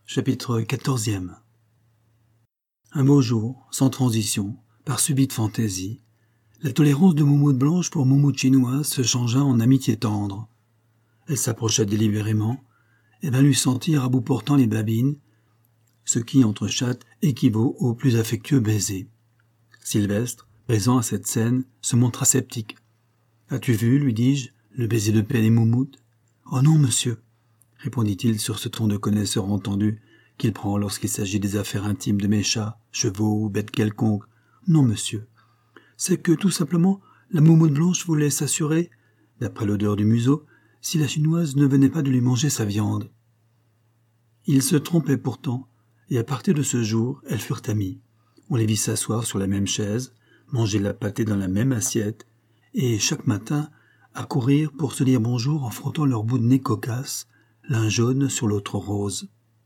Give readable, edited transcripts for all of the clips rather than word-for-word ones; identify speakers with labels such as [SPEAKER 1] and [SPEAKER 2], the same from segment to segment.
[SPEAKER 1] Chapitre 14e. Un beau jour, sans transition, par subite fantaisie, la tolérance de Moumoute Blanche pour Moumoute Chinoise se changea en amitié tendre. Elle s'approcha délibérément et vint lui sentir à bout portant les babines, ce qui, entre chattes, équivaut au plus affectueux baiser. Sylvestre, présent à cette scène, se montra sceptique. « As-tu vu, lui dis-je, le baiser de paix des Moumoutes ?»« Oh non, monsieur !» répondit-il sur ce ton de connaisseur entendu qu'il prend lorsqu'il s'agit des affaires intimes de mes chats, chevaux ou bêtes quelconques. « Non, monsieur. C'est que, tout simplement, la Moumoute Blanche voulait s'assurer, d'après l'odeur du museau, si la chinoise ne venait pas de lui manger sa viande. » Il se trompait pourtant, et à partir de ce jour, elles furent amies. On les vit s'asseoir sur la même chaise, manger la pâtée dans la même assiette, et chaque matin, accourir pour se dire bonjour en frottant leurs bouts de nez cocasses, l'un jaune sur l'autre rose.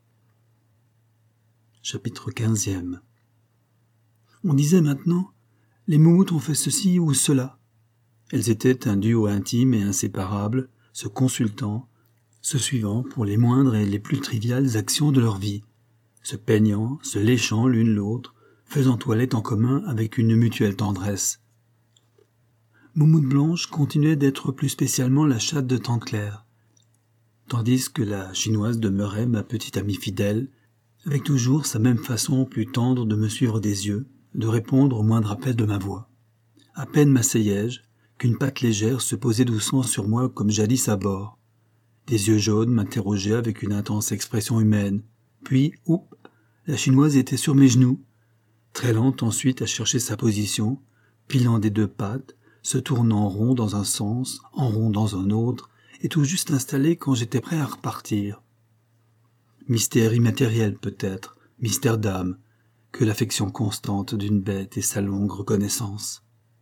[SPEAKER 1] Chapitre 15e. On disait maintenant, les Moumoutes ont fait ceci ou cela. Elles étaient un duo intime et inséparable, se consultant, se suivant pour les moindres et les plus triviales actions de leur vie, se peignant, se léchant l'une l'autre, faisant toilette en commun avec une mutuelle tendresse. Moumoute Blanche continuait d'être plus spécialement la chatte de Tante Claire, tandis que la chinoise demeurait ma petite amie fidèle, avec toujours sa même façon plus tendre de me suivre des yeux, de répondre au moindre appel de ma voix. À peine m'asseyais-je qu'une patte légère se posait doucement sur moi comme jadis à bord. Des yeux jaunes m'interrogeaient avec une intense expression humaine. Puis, oup, la chinoise était sur mes genoux, très lente ensuite à chercher sa position, pilant des deux pattes, se tournant en rond dans un sens, en rond dans un autre, et tout juste installée quand j'étais prêt à repartir. Mystère immatériel peut-être, mystère d'âme, que l'affection constante d'une bête et sa longue reconnaissance.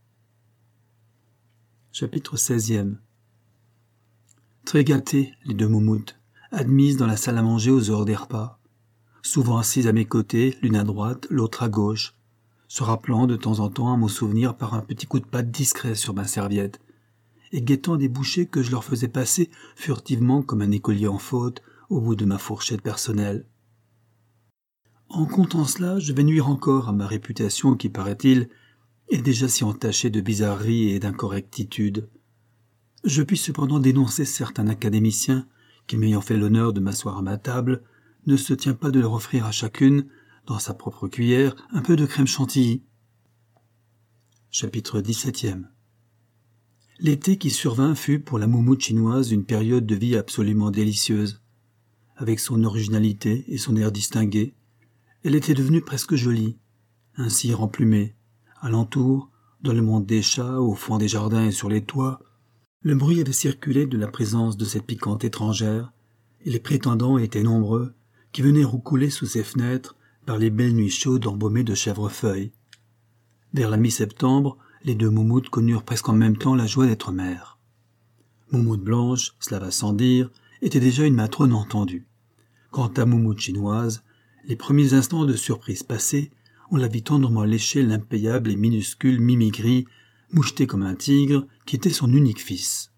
[SPEAKER 1] Chapitre 16e. Très gâtées, les deux Moumoutes, admises dans la salle à manger aux heures des repas, souvent assises à mes côtés, l'une à droite, l'autre à gauche, se rappelant de temps en temps à mon souvenir par un petit coup de patte discret sur ma serviette, et guettant des bouchées que je leur faisais passer furtivement comme un écolier en faute au bout de ma fourchette personnelle. En comptant cela, je vais nuire encore à ma réputation qui, paraît-il, est déjà si entachée de bizarreries et d'incorrectitudes. Je puis cependant dénoncer certains académiciens qui, m'ayant fait l'honneur de m'asseoir à ma table, ne se tient pas de leur offrir à chacune, dans sa propre cuillère, un peu de crème chantilly. Chapitre 17e. L'été qui survint fut pour la Moumoute chinoise une période de vie absolument délicieuse. Avec son originalité et son air distingué, elle était devenue presque jolie, ainsi remplumée. Alentour, dans le monde des chats, au fond des jardins et sur les toits, le bruit avait circulé de la présence de cette piquante étrangère, et les prétendants étaient nombreux, qui venaient roucouler sous ses fenêtres par les belles nuits chaudes embaumées de chèvrefeuilles. Vers la mi-septembre, les deux Moumoutes connurent presque en même temps la joie d'être mères. Moumoute Blanche, cela va sans dire, était déjà une matrone entendue. Quant à Moumoute chinoise, les premiers instants de surprise passés, on la vit tendrement lécher l'impayable et minuscule Mimigris, moucheté comme un tigre, qui était son unique fils.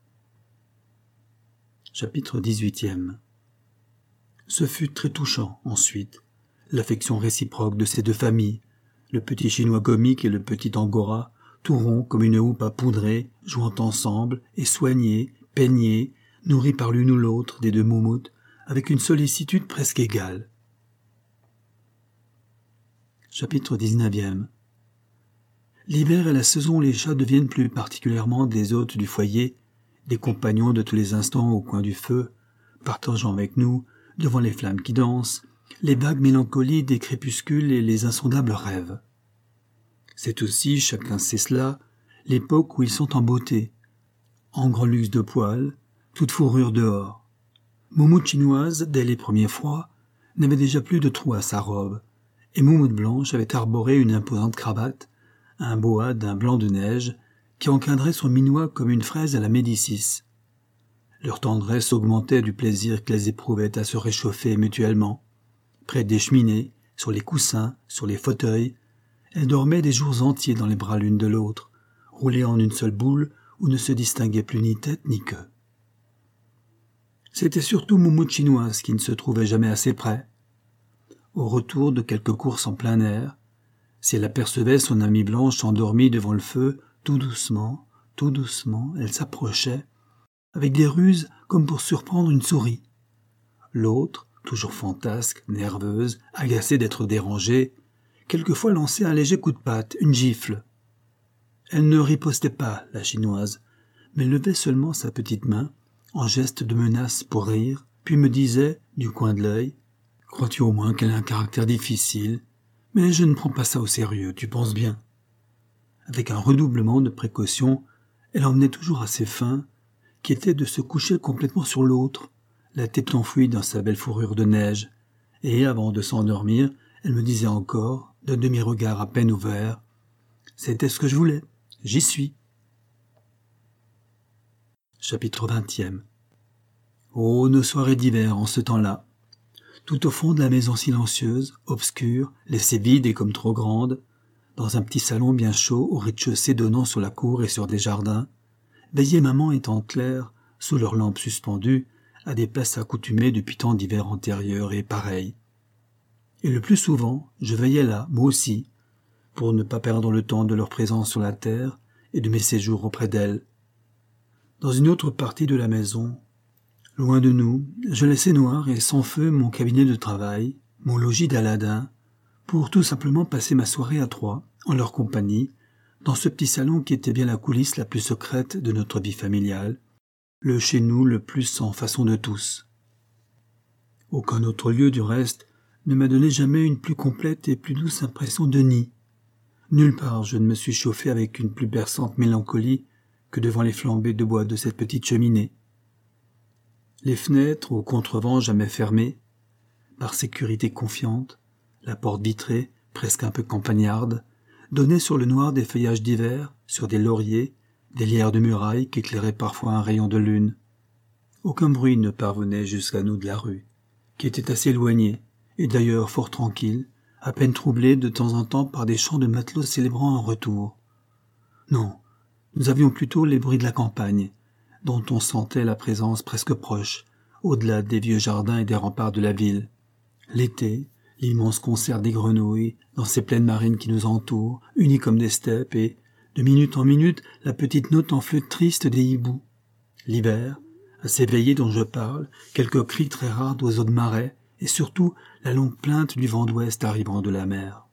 [SPEAKER 1] Chapitre 18e. Ce fut très touchant, ensuite, l'affection réciproque de ces deux familles, le petit chinois comique et le petit angora, tout ronds comme une houppe à poudrer, jouant ensemble, et soignés, peignés, nourris par l'une ou l'autre des deux Moumoutes, avec une sollicitude presque égale. Chapitre 19e. L'hiver est la saison où les chats deviennent plus particulièrement des hôtes du foyer, des compagnons de tous les instants au coin du feu, partageant avec nous, devant les flammes qui dansent, les vagues mélancolies des crépuscules et les insondables rêves. C'est aussi, chacun sait cela, l'époque où ils sont en beauté, en grand luxe de poils, toute fourrure dehors. Moumoute chinoise, dès les premiers froids, n'avait déjà plus de trous à sa robe, et Moumoute Blanche avait arboré une imposante cravate, un boa d'un blanc de neige, qui encadrait son minois comme une fraise à la Médicis. Leur tendresse augmentait du plaisir qu'elles éprouvaient à se réchauffer mutuellement. Près des cheminées, sur les coussins, sur les fauteuils, elles dormaient des jours entiers dans les bras l'une de l'autre, roulées en une seule boule où ne se distinguait plus ni tête ni queue. C'était surtout Moumoute chinoise qui ne se trouvait jamais assez près, au retour de quelques courses en plein air, si elle apercevait son amie blanche endormie devant le feu, tout doucement, elle s'approchait, avec des ruses comme pour surprendre une souris. L'autre, toujours fantasque, nerveuse, agacée d'être dérangée, quelquefois lançait un léger coup de patte, une gifle. Elle ne ripostait pas, la chinoise, mais levait seulement sa petite main, en geste de menace pour rire, puis me disait, du coin de l'œil, « Crois-tu au moins qu'elle a un caractère difficile ? Mais je ne prends pas ça au sérieux, tu penses bien. » Avec un redoublement de précaution, elle emmenait toujours à ses fins, qui était de se coucher complètement sur l'autre, la tête enfouie dans sa belle fourrure de neige, et avant de s'endormir, elle me disait encore, d'un demi-regard à peine ouvert, « C'était ce que je voulais, j'y suis. » Chapitre 20e. Oh, nos soirées d'hiver en ce temps-là. Tout au fond de la maison silencieuse, obscure, laissée vide et comme trop grande, dans un petit salon bien chaud au rez-de-chaussée donnant sur la cour et sur des jardins, veillait maman et tante Claire, sous leurs lampes suspendues, à des places accoutumées depuis tant d'hivers antérieurs et pareils. Et le plus souvent, je veillais là, moi aussi, pour ne pas perdre le temps de leur présence sur la terre et de mes séjours auprès d'elles. Dans une autre partie de la maison, loin de nous, je laissais noir et sans feu mon cabinet de travail, mon logis d'Aladin, pour tout simplement passer ma soirée à trois, en leur compagnie, dans ce petit salon qui était bien la coulisse la plus secrète de notre vie familiale, le chez nous le plus sans façon de tous. Aucun autre lieu, du reste, ne m'a donné jamais une plus complète et plus douce impression de nid. Nulle part je ne me suis chauffé avec une plus berçante mélancolie que devant les flambées de bois de cette petite cheminée. Les fenêtres, au contrevent jamais fermées, par sécurité confiante, la porte vitrée, presque un peu campagnarde, donnait sur le noir des feuillages d'hiver, sur des lauriers, des lierres de muraille qu'éclairait parfois un rayon de lune. Aucun bruit ne parvenait jusqu'à nous de la rue, qui était assez éloignée, et d'ailleurs fort tranquille, à peine troublée de temps en temps par des chants de matelots célébrant un retour. Non, nous avions plutôt les bruits de la campagne, dont on sentait la présence presque proche, au-delà des vieux jardins et des remparts de la ville. L'été, l'immense concert des grenouilles, dans ces plaines marines qui nous entourent, unies comme des steppes, et, de minute en minute, la petite note en flûte triste des hiboux. L'hiver, à ces veillées dont je parle, quelques cris très rares d'oiseaux de marais, et surtout la longue plainte du vent d'ouest arrivant de la mer.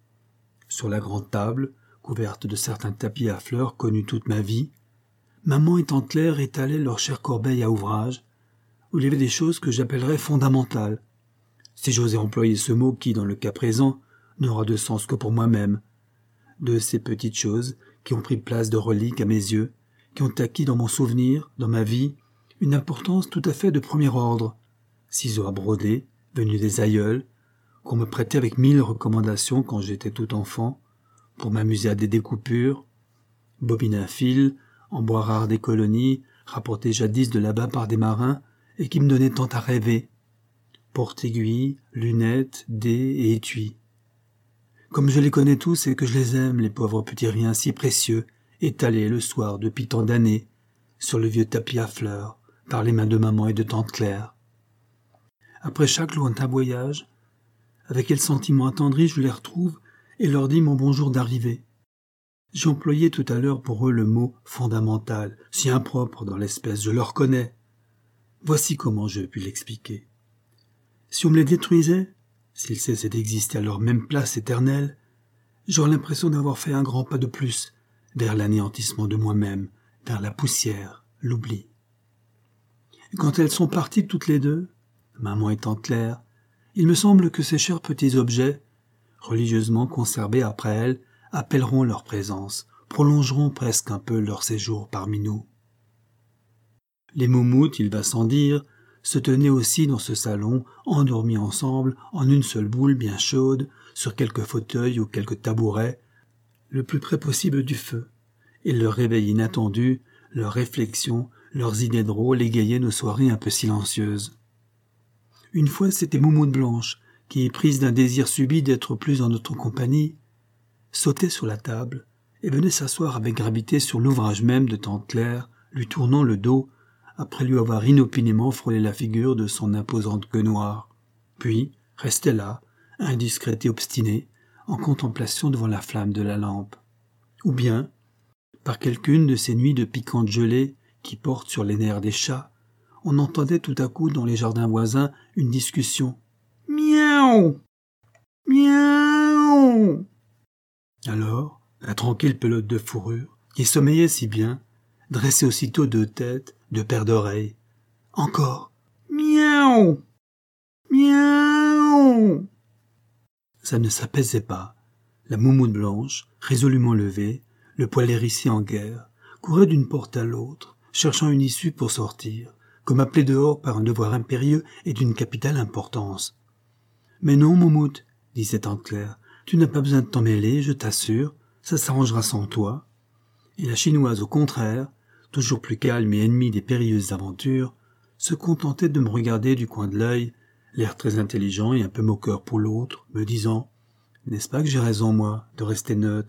[SPEAKER 1] Sur la grande table, couverte de certains tapis à fleurs connus toute ma vie, maman et tante Claire étalaient leur chère corbeille à ouvrage, où il y avait des choses que j'appellerais fondamentales, si j'osais employer ce mot qui, dans le cas présent, n'aura de sens que pour moi-même, de ces petites choses qui ont pris place de reliques à mes yeux, qui ont acquis dans mon souvenir, dans ma vie, une importance tout à fait de premier ordre, ciseaux à broder, venus des aïeuls, qu'on me prêtait avec 1000 recommandations quand j'étais tout enfant, pour m'amuser à des découpures, bobines à fil, en bois rare des colonies, rapportés jadis de là-bas par des marins, et qui me donnaient tant à rêver, porte-aiguilles, lunettes, dés et étuis. Comme je les connais tous et que je les aime, les pauvres petits riens si précieux, étalés le soir depuis tant d'années, sur le vieux tapis à fleurs, par les mains de maman et de tante Claire. Après chaque lointain voyage, avec quel sentiment attendri je les retrouve et leur dis mon bonjour d'arrivée. J'ai employé tout à l'heure pour eux le mot « fondamental », si impropre dans l'espèce, je le reconnais. Voici comment je puis l'expliquer. Si on me les détruisait, s'ils cessaient d'exister à leur même place éternelle, j'aurais l'impression d'avoir fait un grand pas de plus vers l'anéantissement de moi-même, vers la poussière, l'oubli. Et quand elles sont parties toutes les deux, maman et tante Claire, il me semble que ces chers petits objets, religieusement conservés après elles, appelleront leur présence, prolongeront presque un peu leur séjour parmi nous. Les moumoutes, il va sans dire, se tenaient aussi dans ce salon, endormis ensemble, en une seule boule bien chaude, sur quelques fauteuils ou quelques tabourets, le plus près possible du feu, et leur réveil inattendu, leurs réflexions, leurs idées drôles égayaient nos soirées un peu silencieuses. Une fois, c'était Moumoute Blanche, qui, prise d'un désir subit d'être plus en notre compagnie, sautait sur la table et venait s'asseoir avec gravité sur l'ouvrage même de tante Claire, lui tournant le dos, après lui avoir inopinément frôlé la figure de son imposante queue noire. Puis restait là, indiscrète et obstinée, en contemplation devant la flamme de la lampe. Ou bien, par quelqu'une de ces nuits de piquante gelée qui portent sur les nerfs des chats, on entendait tout à coup dans les jardins voisins une discussion. « Miaou ! Miaou !» Alors, la tranquille pelote de fourrure, qui sommeillait si bien, dressait aussitôt deux têtes, deux paires d'oreilles. Encore. Miaou! Miaou! Ça ne s'apaisait pas. La moumoute blanche, résolument levée, le poil hérissé en guerre, courait d'une porte à l'autre, cherchant une issue pour sortir, comme appelée dehors par un devoir impérieux et d'une capitale importance. « Mais non, moumoute, disait tante Claire, tu n'as pas besoin de t'en mêler, je t'assure, ça s'arrangera sans toi. » Et la chinoise, au contraire, toujours plus calme et ennemie des périlleuses aventures, se contentait de me regarder du coin de l'œil, l'air très intelligent et un peu moqueur pour l'autre, me disant « N'est-ce pas que j'ai raison, moi, de rester neutre ?»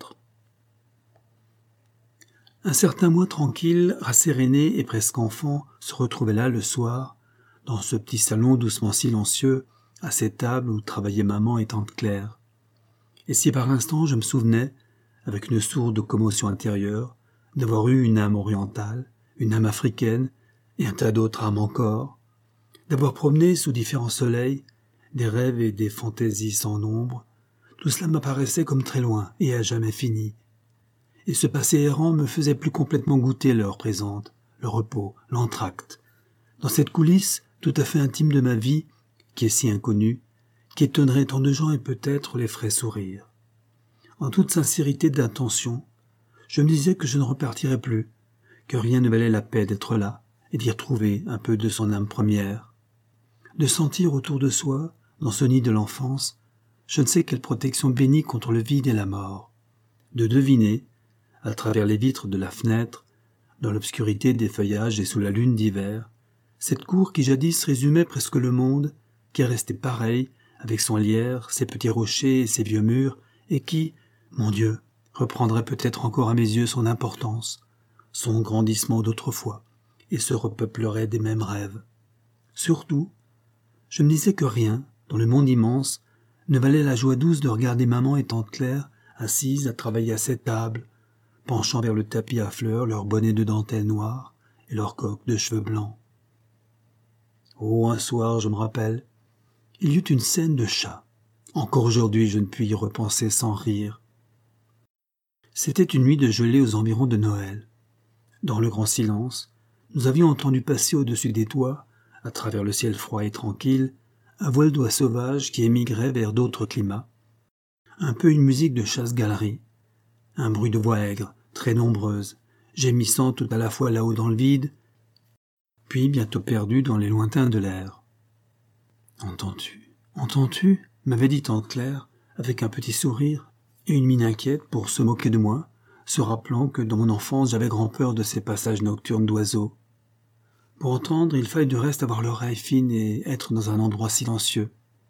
[SPEAKER 1] Un certain moi tranquille, rasséréné et presque enfant, se retrouvait là le soir, dans ce petit salon doucement silencieux, à cette table où travaillaient maman et tante Claire. Et si par instant je me souvenais, avec une sourde commotion intérieure, d'avoir eu une âme orientale, une âme africaine, et un tas d'autres âmes encore, d'avoir promené sous différents soleils, des rêves et des fantaisies sans nombre, tout cela m'apparaissait comme très loin et à jamais fini. Et ce passé errant me faisait plus complètement goûter l'heure présente, le repos, l'entracte. Dans cette coulisse tout à fait intime de ma vie, qui est si inconnue, qui étonnerait tant de gens et peut-être les ferait sourire. En toute sincérité d'intention, je me disais que je ne repartirais plus, que rien ne valait la paix d'être là et d'y retrouver un peu de son âme première. De sentir autour de soi, dans ce nid de l'enfance, je ne sais quelle protection bénie contre le vide et la mort. De deviner, à travers les vitres de la fenêtre, dans l'obscurité des feuillages et sous la lune d'hiver, cette cour qui jadis résumait presque le monde, qui est restée pareille, avec son lierre, ses petits rochers et ses vieux murs, et qui, mon Dieu, reprendrait peut-être encore à mes yeux son importance, son grandissement d'autrefois, et se repeuplerait des mêmes rêves. Surtout, je me disais que rien, dans le monde immense, ne valait la joie douce de regarder maman et tante Claire assises à travailler à cette table, penchant vers le tapis à fleurs leur bonnet de dentelle noire et leur coque de cheveux blancs. Oh, un soir, je me rappelle, il y eut une scène de chat. Encore aujourd'hui, je ne puis y repenser sans rire. C'était une nuit de gelée aux environs de Noël. Dans le grand silence, nous avions entendu passer au-dessus des toits, à travers le ciel froid et tranquille, un vol d'oies sauvages qui émigrait vers d'autres climats. Un peu une musique de chasse-galerie, un bruit de voix aigres, très nombreuses, gémissant tout à la fois là-haut dans le vide, puis bientôt perdues dans les lointains de l'air. « Entends-tu » m'avait dit tante Claire, avec un petit sourire et une mine inquiète pour se moquer de moi, se rappelant que dans mon enfance j'avais grand peur de ces passages nocturnes d'oiseaux. Pour entendre, il fallait du reste avoir l'oreille fine et être dans un endroit silencieux.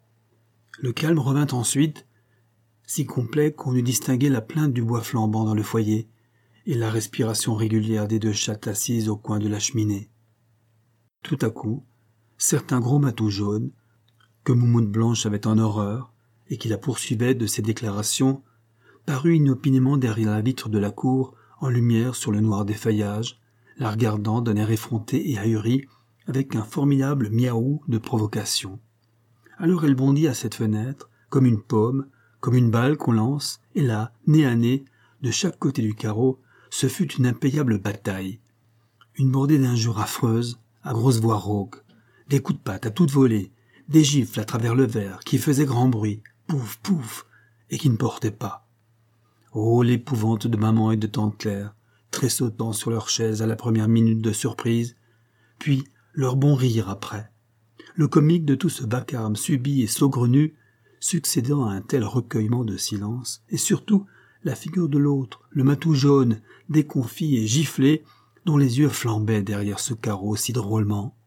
[SPEAKER 1] Le calme revint ensuite, si complet qu'on eût distingué la plainte du bois flambant dans le foyer et la respiration régulière des deux chattes assises au coin de la cheminée. Tout à coup, certains gros matous jaunes, que Moumoute Blanche avait en horreur et qui la poursuivait de ses déclarations, parut inopinément derrière la vitre de la cour, en lumière sur le noir des feuillages, la regardant d'un air effronté et ahuri, avec un formidable miaou de provocation. Alors elle bondit à cette fenêtre, comme une paume, comme une balle qu'on lance, et là, nez à nez, de chaque côté du carreau, ce fut une impayable bataille. Une bordée d'injures affreuses, à grosse voix rauque, des coups de patte à toute volée, des gifles à travers le verre qui faisaient grand bruit, pouf, pouf, et qui ne portaient pas. Oh, l'épouvante de maman et de tante Claire, tressautant sur leur chaise à la première minute de surprise, puis leur bon rire après. Le comique de tout ce vacarme subi et saugrenu, succédant à un tel recueillement de silence, et surtout la figure de l'autre, le matou jaune, déconfit et giflé, dont les yeux flambaient derrière ce carreau si drôlement.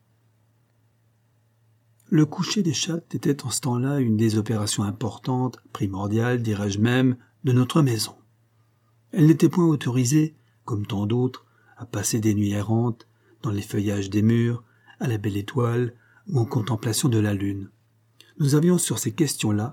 [SPEAKER 1] Le coucher des chattes était en ce temps-là une des opérations importantes, primordiales, dirais-je même, de notre maison. Elle n'était point autorisée, comme tant d'autres, à passer des nuits errantes, dans les feuillages des murs, à la belle étoile, ou en contemplation de la lune. Nous avions sur ces questions-là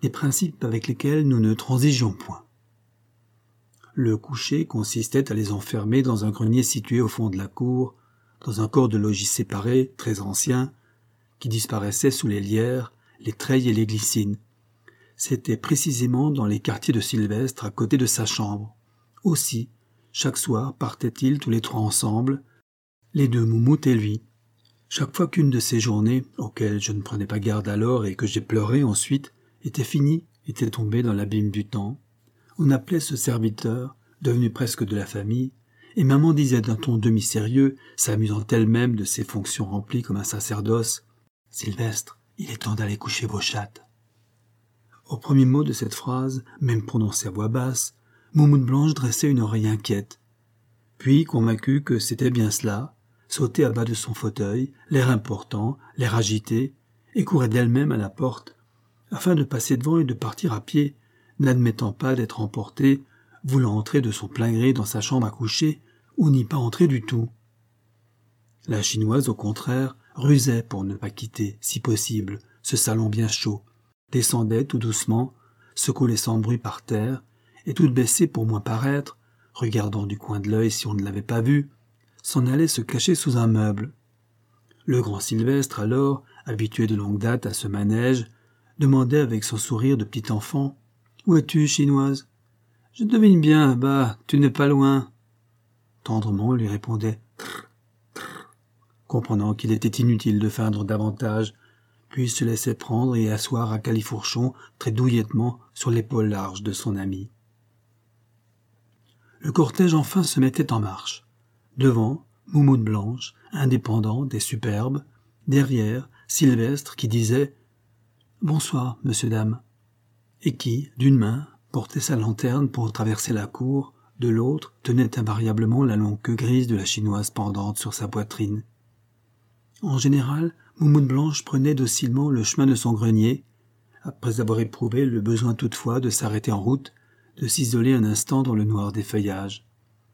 [SPEAKER 1] des principes avec lesquels nous ne transigeons point. Le coucher consistait à les enfermer dans un grenier situé au fond de la cour, dans un corps de logis séparé, très ancien, qui disparaissait sous les lierres, les treilles et les glycines. C'était précisément dans les quartiers de Sylvestre, à côté de sa chambre. Aussi, chaque soir partaient-ils tous les trois ensemble, les deux moumoutes et lui. Chaque fois qu'une de ces journées, auxquelles je ne prenais pas garde alors et que j'ai pleuré ensuite, était finie, était tombée dans l'abîme du temps, on appelait ce serviteur, devenu presque de la famille, et maman disait d'un ton demi-sérieux, s'amusant elle-même de ses fonctions remplies comme un sacerdoce, « Sylvestre, il est temps d'aller coucher vos chattes. » Au premier mot de cette phrase, même prononcée à voix basse, Moumoute Blanche dressait une oreille inquiète. Puis, convaincue que c'était bien cela, sautait à bas de son fauteuil, l'air important, l'air agité, et courait d'elle-même à la porte, afin de passer devant et de partir à pied, n'admettant pas d'être emportée, voulant entrer de son plein gré dans sa chambre à coucher, ou n'y pas entrer du tout. La Chinoise, au contraire, rusait pour ne pas quitter, si possible, ce salon bien chaud, descendait tout doucement, se coulait sans bruit par terre, et toute baissée pour moins paraître, regardant du coin de l'œil si on ne l'avait pas vue, s'en allait se cacher sous un meuble. Le grand Sylvestre, alors, habitué de longue date à ce manège, demandait avec son sourire de petit enfant « Où es-tu, Chinoise ?»« Je devine bien, bah, tu n'es pas loin. » Tendrement, on lui répondait « Trrr, trrr », comprenant qu'il était inutile de feindre davantage, puis se laissait prendre et asseoir à califourchon très douillettement sur l'épaule large de son ami. Le cortège enfin se mettait en marche. Devant, Moumoute Blanche, indépendante et superbe. Derrière, Sylvestre qui disait « Bonsoir, monsieur, dame », et qui, d'une main, portait sa lanterne pour traverser la cour, de l'autre tenait invariablement la longue queue grise de la Chinoise pendante sur sa poitrine. En général, Moumoute Blanche prenait docilement le chemin de son grenier, après avoir éprouvé le besoin toutefois de s'arrêter en route, de s'isoler un instant dans le noir des feuillages.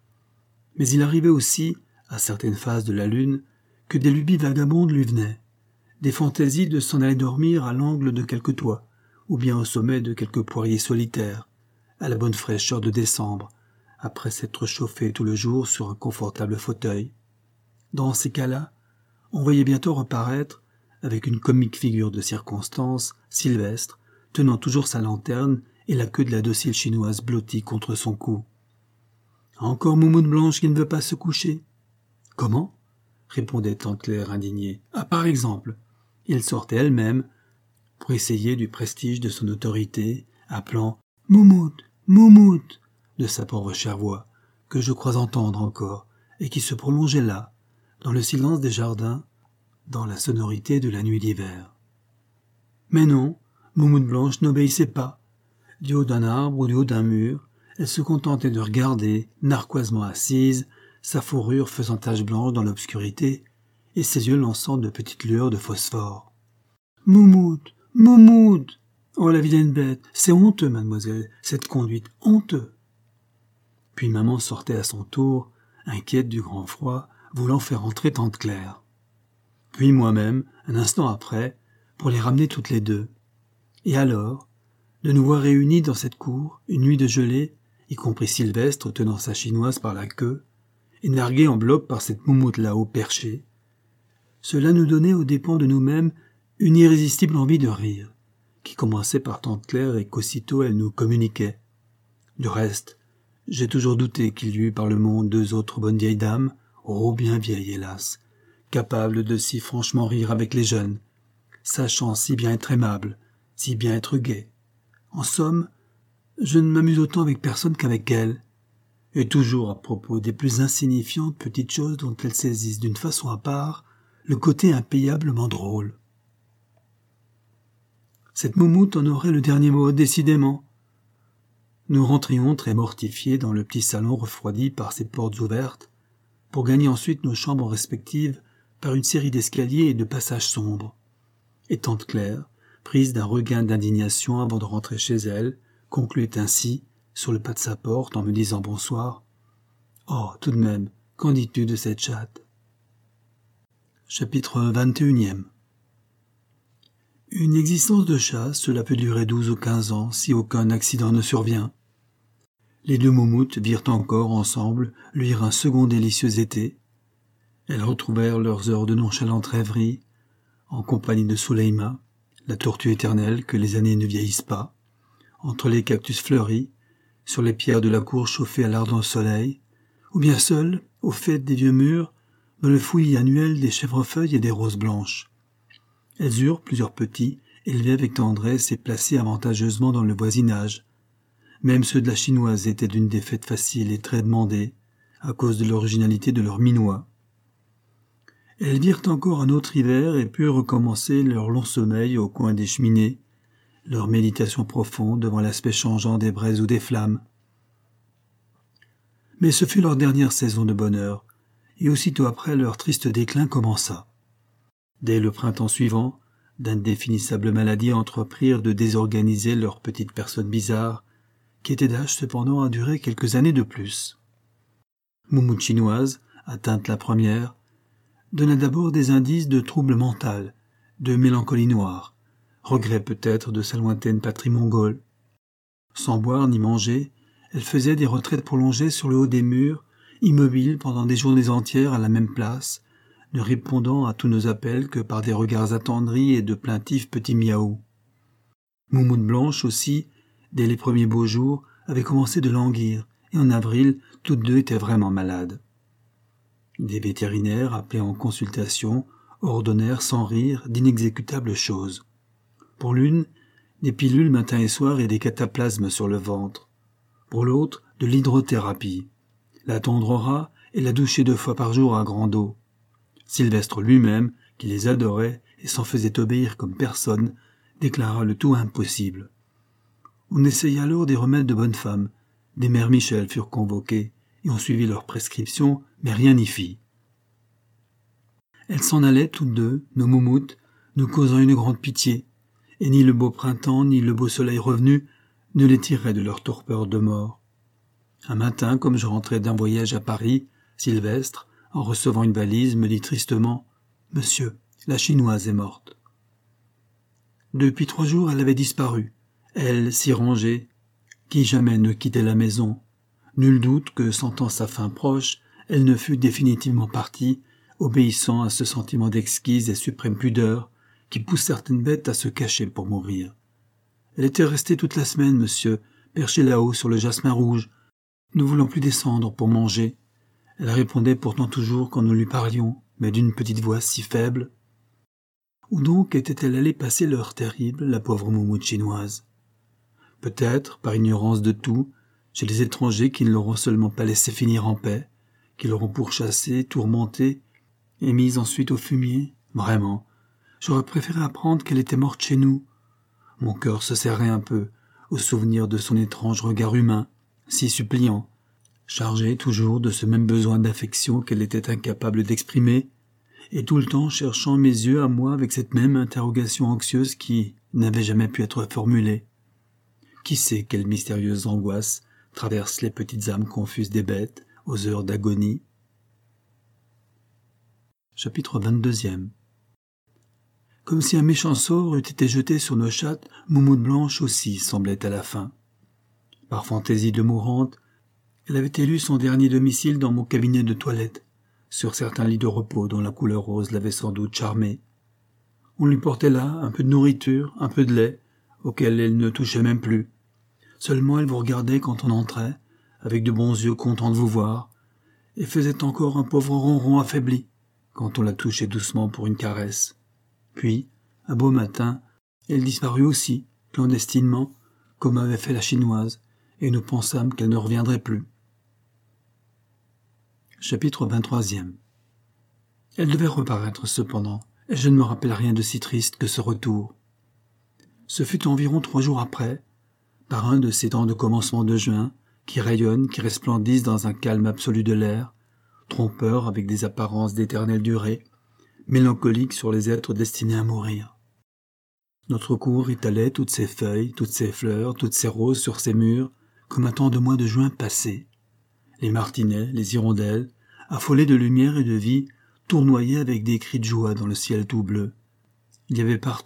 [SPEAKER 1] Mais il arrivait aussi, à certaines phases de la lune, que des lubies vagabondes lui venaient, des fantaisies de s'en aller dormir à l'angle de quelque toit, ou bien au sommet de quelque poirier solitaire, à la bonne fraîcheur de décembre, après s'être chauffé tout le jour sur un confortable fauteuil. Dans ces cas-là, on voyait bientôt reparaître, avec une comique figure de circonstance, Sylvestre, tenant toujours sa lanterne et la queue de la docile Chinoise blottie contre son cou. « Encore Moumoute Blanche qui ne veut pas se coucher ?»« Comment ?» répondait tante Claire indignée. « Ah, par exemple, il sortait elle-même, pour essayer du prestige de son autorité, appelant « Moumoute, Moumoute » de sa pauvre chère voix, que je crois entendre encore, et qui se prolongeait là, dans le silence des jardins, dans la sonorité de la nuit d'hiver. Mais non, Moumoute Blanche n'obéissait pas. Du haut d'un arbre ou du haut d'un mur, elle se contentait de regarder, narquoisement assise, sa fourrure faisant tache blanche dans l'obscurité, et ses yeux lançant de petites lueurs de phosphore. « Moumoute, Moumoute ! Oh, la vilaine bête, c'est honteux, mademoiselle, cette conduite, honteux !» Puis maman sortait à son tour, inquiète du grand froid, voulant faire entrer tante Claire. Puis moi-même, un instant après, pour les ramener toutes les deux. Et alors, de nous voir réunis dans cette cour, une nuit de gelée, y compris Sylvestre tenant sa Chinoise par la queue, et nargué en bloc par cette moumoute là-haut perchée, cela nous donnait aux dépens de nous-mêmes une irrésistible envie de rire, qui commençait par tante Claire et qu'aussitôt elle nous communiquait. Du reste, j'ai toujours douté qu'il y eût par le monde deux autres bonnes vieilles dames, oh bien vieilles hélas, capables de si franchement rire avec les jeunes, sachant si bien être aimables, si bien être gaies. En somme, je ne m'amuse autant avec personne qu'avec elles, et toujours à propos des plus insignifiantes petites choses dont elles saisissent d'une façon à part le côté impayablement drôle. Cette moumoute en aurait le dernier mot, décidément. Nous rentrions très mortifiés dans le petit salon refroidi par ses portes ouvertes, pour gagner ensuite nos chambres respectives par une série d'escaliers et de passages sombres. Et tante Claire, prise d'un regain d'indignation avant de rentrer chez elle, concluait ainsi, sur le pas de sa porte, en me disant bonsoir. « Oh, tout de même, qu'en dis-tu de cette chatte ?» Chapitre 21. Une existence de chasse, cela peut durer 12 ou 15 ans si aucun accident ne survient. Les deux moumoutes virent encore ensemble luire un second délicieux été. Elles retrouvèrent leurs heures de nonchalante rêverie, en compagnie de Soleima, la tortue éternelle que les années ne vieillissent pas, entre les cactus fleuris, sur les pierres de la cour chauffées à l'ardent soleil, ou bien seules, au fait des vieux murs, dans le fouillis annuel des chèvrefeuilles et des roses blanches. Elles eurent plusieurs petits, élevés avec tendresse et placés avantageusement dans le voisinage. Même ceux de la chinoise étaient d'une défaite facile et très demandée, à cause de l'originalité de leur minois. Elles virent encore un autre hiver et purent recommencer leur long sommeil au coin des cheminées, leur méditation profonde devant l'aspect changeant des braises ou des flammes. Mais ce fut leur dernière saison de bonheur, et aussitôt après leur triste déclin commença. Dès le printemps suivant, d'indéfinissables maladies entreprirent de désorganiser leur petite personne bizarre, qui était d'âge cependant à durer quelques années de plus. Moumoute chinoise, atteinte la première, donna d'abord des indices de trouble mental, de mélancolie noire, regret peut-être de sa lointaine patrie mongole. Sans boire ni manger, elle faisait des retraites prolongées sur le haut des murs, immobile pendant des journées entières à la même place, ne répondant à tous nos appels que par des regards attendris et de plaintifs petits miaou. Moumoute blanche aussi, dès les premiers beaux jours, avait commencé de languir, et en avril, toutes deux étaient vraiment malades. Des vétérinaires, appelés en consultation, ordonnèrent sans rire d'inexécutables choses. Pour l'une, des pilules matin et soir et des cataplasmes sur le ventre. Pour l'autre, de l'hydrothérapie. La tondre au rat et la doucher 2 fois par jour à grande eau. Sylvestre lui-même, qui les adorait et s'en faisait obéir comme personne, déclara le tout impossible. On essaya alors des remèdes de bonne femme. Des mères Michel furent convoquées, et on suivit leurs prescriptions, mais rien n'y fit. Elles s'en allaient toutes deux, nos moumoutes, nous causant une grande pitié, et ni le beau printemps, ni le beau soleil revenu ne les tiraient de leur torpeur de mort. Un matin, comme je rentrais d'un voyage à Paris, Sylvestre, en recevant une valise, me dit tristement « Monsieur, la chinoise est morte. » Depuis 3 jours, elle avait disparu, elle si rangée, qui jamais ne quittait la maison. Nul doute que, sentant sa fin proche, elle ne fût définitivement partie, obéissant à ce sentiment d'exquise et suprême pudeur qui pousse certaines bêtes à se cacher pour mourir. Elle était restée toute la semaine, monsieur, perchée là-haut sur le jasmin rouge, ne voulant plus descendre pour manger. Elle répondait pourtant toujours quand nous lui parlions, mais d'une petite voix si faible. Où donc était-elle allée passer l'heure terrible, la pauvre moumoute chinoise? Peut-être, par ignorance de tout, chez les étrangers qui ne l'auront seulement pas laissé finir en paix, qui l'auront pourchassée, tourmentée, et mise ensuite au fumier. Vraiment, j'aurais préféré apprendre qu'elle était morte chez nous. Mon cœur se serrait un peu, au souvenir de son étrange regard humain, si suppliant, chargé toujours de ce même besoin d'affection qu'elle était incapable d'exprimer, et tout le temps cherchant mes yeux à moi avec cette même interrogation anxieuse qui n'avait jamais pu être formulée. Qui sait quelle mystérieuse angoisse traverse les petites âmes confuses des bêtes aux heures d'agonie. Chapitre 22. Comme si un méchant sort eût été jeté sur nos chattes, Moumoute blanche aussi semblait à la fin. Par fantaisie de mourante, elle avait élu son dernier domicile dans mon cabinet de toilette, sur certains lits de repos dont la couleur rose l'avait sans doute charmée. On lui portait là un peu de nourriture, un peu de lait, auquel elle ne touchait même plus. Seulement elle vous regardait quand on entrait, avec de bons yeux contents de vous voir, et faisait encore un pauvre ronron affaibli, quand on la touchait doucement pour une caresse. Puis, un beau matin, elle disparut aussi, clandestinement, comme avait fait la chinoise, et nous pensâmes qu'elle ne reviendrait plus. Chapitre 23. Elle devait reparaître cependant, et je ne me rappelle rien de si triste que ce retour. Ce fut environ 3 jours après, par un de ces temps de commencement de juin, qui rayonnent, qui resplendissent dans un calme absolu de l'air, trompeurs avec des apparences d'éternelle durée, mélancoliques sur les êtres destinés à mourir. Notre cour étalait toutes ses feuilles, toutes ses fleurs, toutes ses roses sur ses murs, comme un temps de mois de juin passé. Les martinets, les hirondelles, affolés de lumière et de vie, tournoyaient avec des cris de joie dans le ciel tout bleu. Il y avait partout,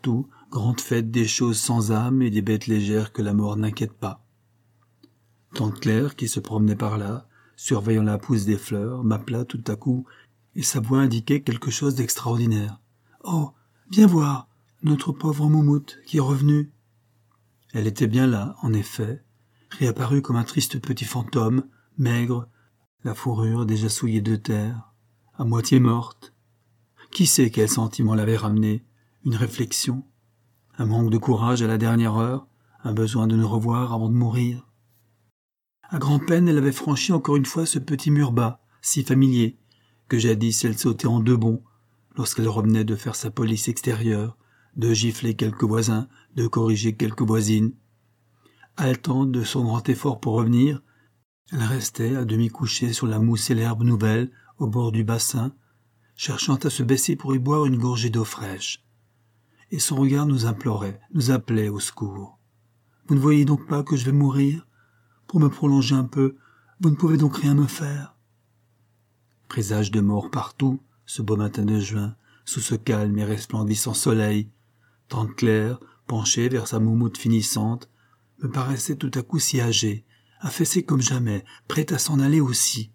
[SPEAKER 1] grande fête des choses sans âme et des bêtes légères que la mort n'inquiète pas. Tante Claire, qui se promenait par là, surveillant la pousse des fleurs, m'appela tout à coup, et sa voix indiquait quelque chose d'extraordinaire. « Oh, viens voir, notre pauvre Moumoute qui est revenu. » Elle était bien là, en effet, réapparue comme un triste petit fantôme, maigre, la fourrure déjà souillée de terre, à moitié morte. Qui sait quel sentiment l'avait ramenée? Une réflexion? Un manque de courage à la dernière heure? Un besoin de nous revoir avant de mourir? À grand-peine, elle avait franchi encore une fois ce petit mur bas, si familier, que jadis elle sautait en deux bonds, lorsqu'elle revenait de faire sa police extérieure, de gifler quelques voisins, de corriger quelques voisines. Haletante de son grand effort pour revenir, elle restait à demi couchée sur la mousse et l'herbe nouvelle, au bord du bassin, cherchant à se baisser pour y boire une gorgée d'eau fraîche. Et son regard nous implorait, nous appelait au secours. « Vous ne voyez donc pas que je vais mourir? Pour me prolonger un peu, vous ne pouvez donc rien me faire. » Présage de mort partout, ce beau matin de juin, sous ce calme et resplendissant soleil. Tante Claire, penchée vers sa moumoute finissante, me paraissait tout à coup si âgée, affaissée comme jamais, prête à s'en aller aussi.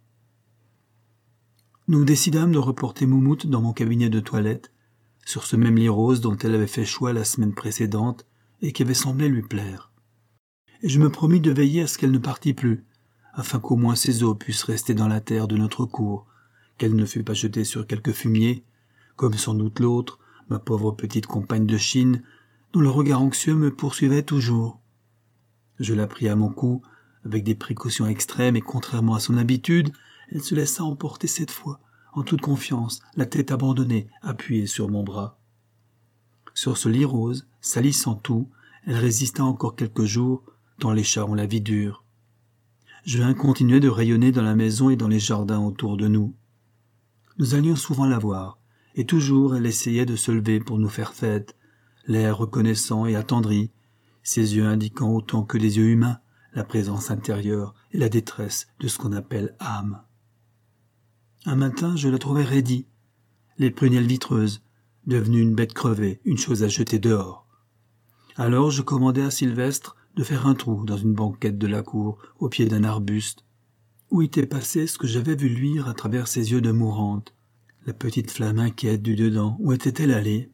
[SPEAKER 1] Nous décidâmes de reporter Moumoute dans mon cabinet de toilette, sur ce même lit rose dont elle avait fait choix la semaine précédente et qui avait semblé lui plaire. Et je me promis de veiller à ce qu'elle ne partît plus, afin qu'au moins ses os puissent rester dans la terre de notre cour, qu'elle ne fût pas jetée sur quelque fumier, comme sans doute l'autre, ma pauvre petite compagne de Chine, dont le regard anxieux me poursuivait toujours. Je la pris à mon cou, avec des précautions extrêmes, et contrairement à son habitude, elle se laissa emporter cette fois, en toute confiance, la tête abandonnée, appuyée sur mon bras. Sur ce lit rose, salissant tout, elle résista encore quelques jours, tant les chats ont la vie dure. Juin continuait de rayonner dans la maison et dans les jardins autour de nous. Nous allions souvent la voir, et toujours elle essayait de se lever pour nous faire fête, l'air reconnaissant et attendri, ses yeux indiquant autant que des yeux humains la présence intérieure et la détresse de ce qu'on appelle âme. Un matin, je la trouvais raidie, les prunelles vitreuses, devenue une bête crevée, une chose à jeter dehors. Alors je commandai à Sylvestre de faire un trou dans une banquette de la cour, au pied d'un arbuste, où était passé ce que j'avais vu luire à travers ses yeux de mourante, la petite flamme inquiète du dedans. Où était-elle allée?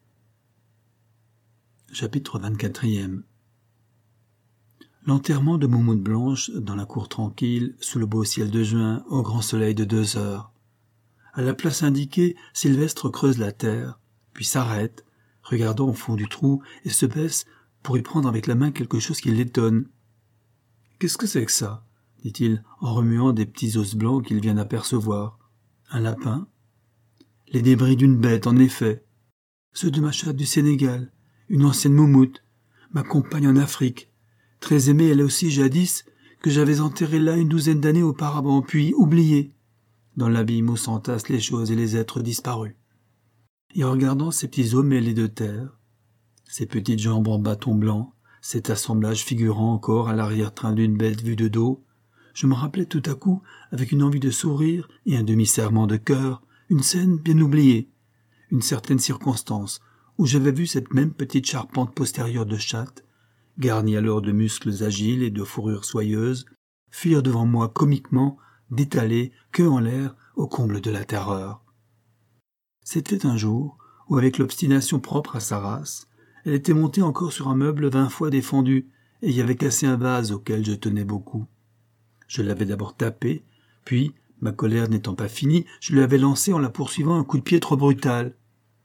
[SPEAKER 1] Chapitre 24e. L'enterrement de Moumoute Blanche dans la cour tranquille, sous le beau ciel de juin, au grand soleil de 2 heures. À la place indiquée, Sylvestre creuse la terre, puis s'arrête, regardant au fond du trou, et se baisse pour y prendre avec la main quelque chose qui l'étonne. « Qu'est-ce que c'est que ça ?» dit-il, en remuant des petits os blancs qu'il vient d'apercevoir. « Un lapin ?»« Les débris d'une bête, en effet. Ceux de ma chatte du Sénégal, une ancienne moumoute, ma compagne en Afrique, très aimée elle aussi jadis, que j'avais enterrée là une 12aine d'années auparavant, puis oubliée, dans l'abîme où s'entassent les choses et les êtres disparus. » Et en regardant ces petits os mêlés de terre, ces petites jambes en bâton blanc, cet assemblage figurant encore à l'arrière-train d'une bête vue de dos, je me rappelais tout à coup, avec une envie de sourire et un demi-serrement de cœur, une scène bien oubliée, une certaine circonstance où j'avais vu cette même petite charpente postérieure de chatte, garnie alors de muscles agiles et de fourrures soyeuses, fuir devant moi comiquement, d'étaler, queue en l'air, au comble de la terreur. C'était un jour où, avec l'obstination propre à sa race, elle était montée encore sur un meuble 20 fois défendu et y avait cassé un vase auquel je tenais beaucoup. Je l'avais d'abord tapé, puis, ma colère n'étant pas finie, je lui avais lancé en la poursuivant un coup de pied trop brutal.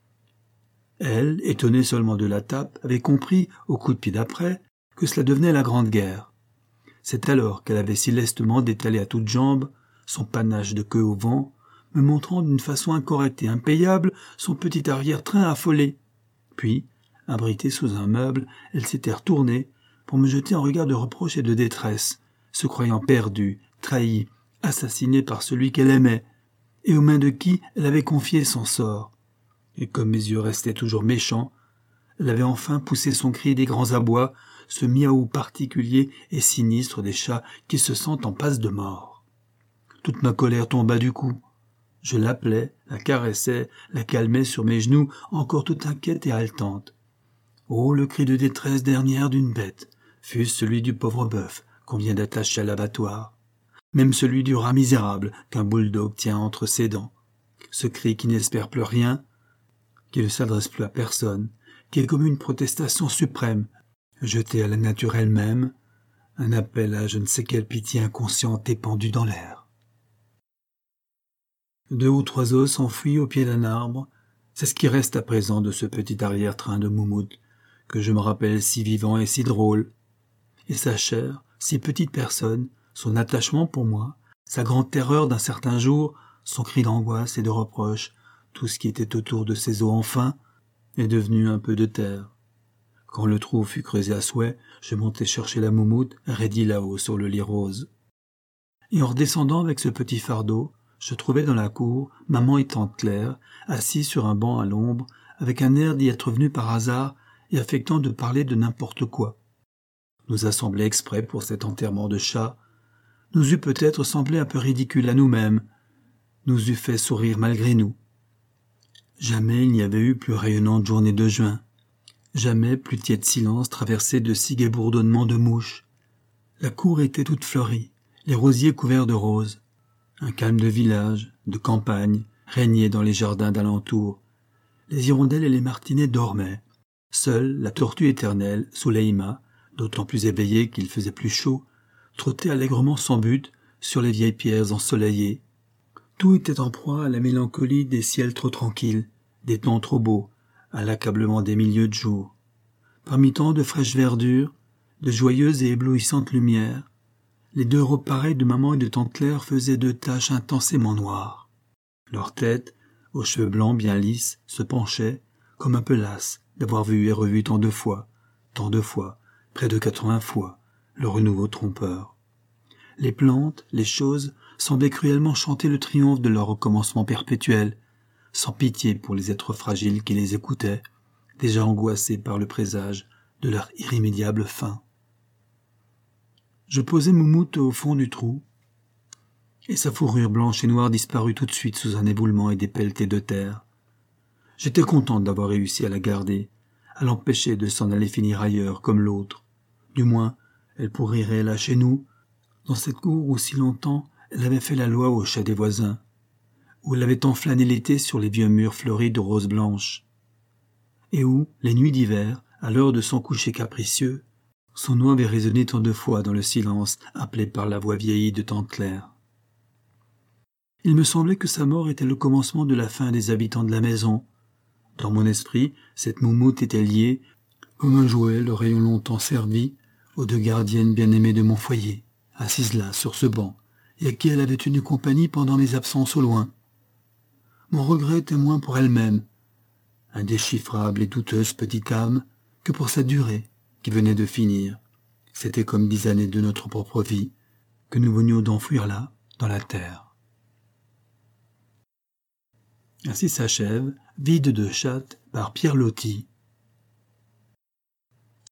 [SPEAKER 1] Elle, étonnée seulement de la tape, avait compris, au coup de pied d'après, que cela devenait la grande guerre. C'est alors qu'elle avait si lestement détalé à toutes jambes, son panache de queue au vent, me montrant d'une façon incorrecte et impayable son petit arrière-train affolé. Puis, abritée sous un meuble, elle s'était retournée pour me jeter un regard de reproche et de détresse, se croyant perdue, trahie, assassinée par celui qu'elle aimait, et aux mains de qui elle avait confié son sort. Et comme mes yeux restaient toujours méchants, elle avait enfin poussé son cri des grands abois, ce miaou particulier et sinistre des chats qui se sentent en passe de mort. Toute ma colère tomba du coup. Je l'appelais, la caressais, la calmais sur mes genoux, encore toute inquiète et haletante. Oh, le cri de détresse dernière d'une bête, fût-ce celui du pauvre bœuf qu'on vient d'attacher à l'abattoir, même celui du rat misérable qu'un bulldog tient entre ses dents, ce cri qui n'espère plus rien, qui ne s'adresse plus à personne, qui est comme une protestation suprême, jetée à la nature elle-même, un appel à je ne sais quelle pitié inconsciente épandue dans l'air. 2 ou 3 os s'enfuient au pied d'un arbre, c'est ce qui reste à présent de ce petit arrière-train de moumoute, que je me rappelle si vivant et si drôle. Et sa chair, si petite personne, son attachement pour moi, sa grande terreur d'un certain jour, son cri d'angoisse et de reproche, tout ce qui était autour de ces os enfin, est devenu un peu de terre. Quand le trou fut creusé à souhait, je montai chercher la moumoute, raidie là-haut sur le lit rose. Et en redescendant avec ce petit fardeau, je trouvai dans la cour maman et tante Claire, assis sur un banc à l'ombre, avec un air d'y être venu par hasard et affectant de parler de n'importe quoi. Nous assembler exprès pour cet enterrement de chat, nous eût peut-être semblé un peu ridicule à nous-mêmes, nous eût fait sourire malgré nous. Jamais il n'y avait eu plus rayonnante journée de juin, jamais plus tiède silence traversé de si gai bourdonnements de mouches. La cour était toute fleurie, les rosiers couverts de roses. Un calme de village, de campagne, régnait dans les jardins d'alentour. Les hirondelles et les martinets dormaient. Seule la tortue éternelle, Soleima, d'autant plus éveillée qu'il faisait plus chaud, trottait allègrement sans but sur les vieilles pierres ensoleillées. Tout était en proie à la mélancolie des ciels trop tranquilles, des temps trop beaux, à l'accablement des milieux de jour. Parmi tant de fraîches verdures, de joyeuses et éblouissantes lumières, les 2 robes pareilles de maman et de tante Claire faisaient 2 taches intensément noires. Leurs têtes, aux cheveux blancs bien lisses, se penchaient, comme un peu lasses d'avoir vu et revu tant de fois, près de 80 fois, le renouveau trompeur. Les plantes, les choses, semblaient cruellement chanter le triomphe de leur recommencement perpétuel, sans pitié pour les êtres fragiles qui les écoutaient, déjà angoissés par le présage de leur irrémédiable fin. Je posai Moumoute au fond du trou, et sa fourrure blanche et noire disparut tout de suite sous un éboulement et des pelletées de terre. J'étais contente d'avoir réussi à la garder, à l'empêcher de s'en aller finir ailleurs comme l'autre. Du moins, elle pourrirait là chez nous, dans cette cour où si longtemps elle avait fait la loi aux chats des voisins, où elle avait tant flâné l'été sur les vieux murs fleuris de roses blanches, et où, les nuits d'hiver, à l'heure de son coucher capricieux, son nom avait résonné tant de fois dans le silence appelé par la voix vieillie de tante Claire. Il me semblait que sa mort était le commencement de la fin des habitants de la maison. Dans mon esprit, cette moumoute était liée, comme un jouet leur ayant longtemps servi, aux 2 gardiennes bien-aimées de mon foyer, assises là, sur ce banc, et à qui elle avait tenu compagnie pendant mes absences au loin. Mon regret était moins pour elle-même, indéchiffrable et douteuse petite âme, que pour sa durée, qui venait de finir. C'était comme 10 années de notre propre vie, que nous venions d'enfouir là, dans la terre. Ainsi s'achève Vide de chatte par Pierre Loti.